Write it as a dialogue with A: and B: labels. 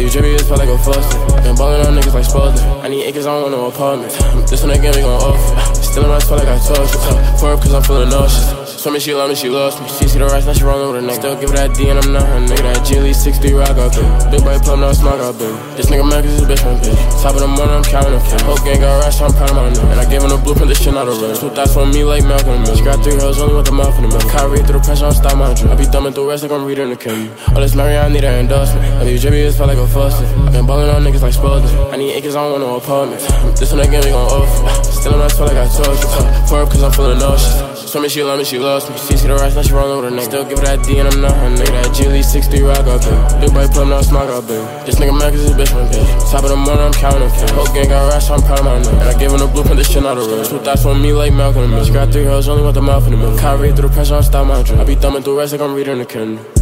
A: tell you drippy, it's felt like a faucet. Been ballin' on niggas like Spalding. I need acres, I don't want no apartment. This one again, we gon' off it. Still in my spot like I told you. Pour up cause I'm feeling nauseous. Told me she love me, she lost me. She see the rise, now she rollin' with a nigga. Still give her that D and I'm not her nigga. That G-Lee 6'3" rock up, baby. Big boy plum, now smoke up, baby. This nigga mad cause his bitch my bitch. Top of the morning, I'm counting them. Whole gang got rush, I'm proud of my nigga. And I gave him the blueprint, this shit not a real. 2 thoughts for me like Malcolm. She got 3 hoes, only with the mouth in the middle. Can't read through the pressure, I'm stop my drip. I be thumbing through rest like I'm reading the Kim. All this Mary, I need her endorsement. I be drippy, it's felt like a faucet. I been ballin' on niggas like Spalding. I need acres, I don't want no apartment. This one again, we gon' off it. Still in my spot like I told you. Pour up cause I'm feeling nauseous. Told me she love me, she lost me. She see the rise, now she rollin' with a nigga. Still give her that D and I'm not her nigga. That G-Lee 6'3" rock up, baby. Big boy plum, now smoke up, baby. This nigga mad cause his bitch my bitch. Top of the morning, I'm counting them. Whole gang got rush, I'm proud of my nigga. And I gave him the blueprint, this shit not a real. 2 thoughts for me like Malcolm. She got 3 hoes, only with the mouth in the middle. Can't read through the pressure, I'm stop my drip. I be thumbing through rest like I'm reading the Kindle.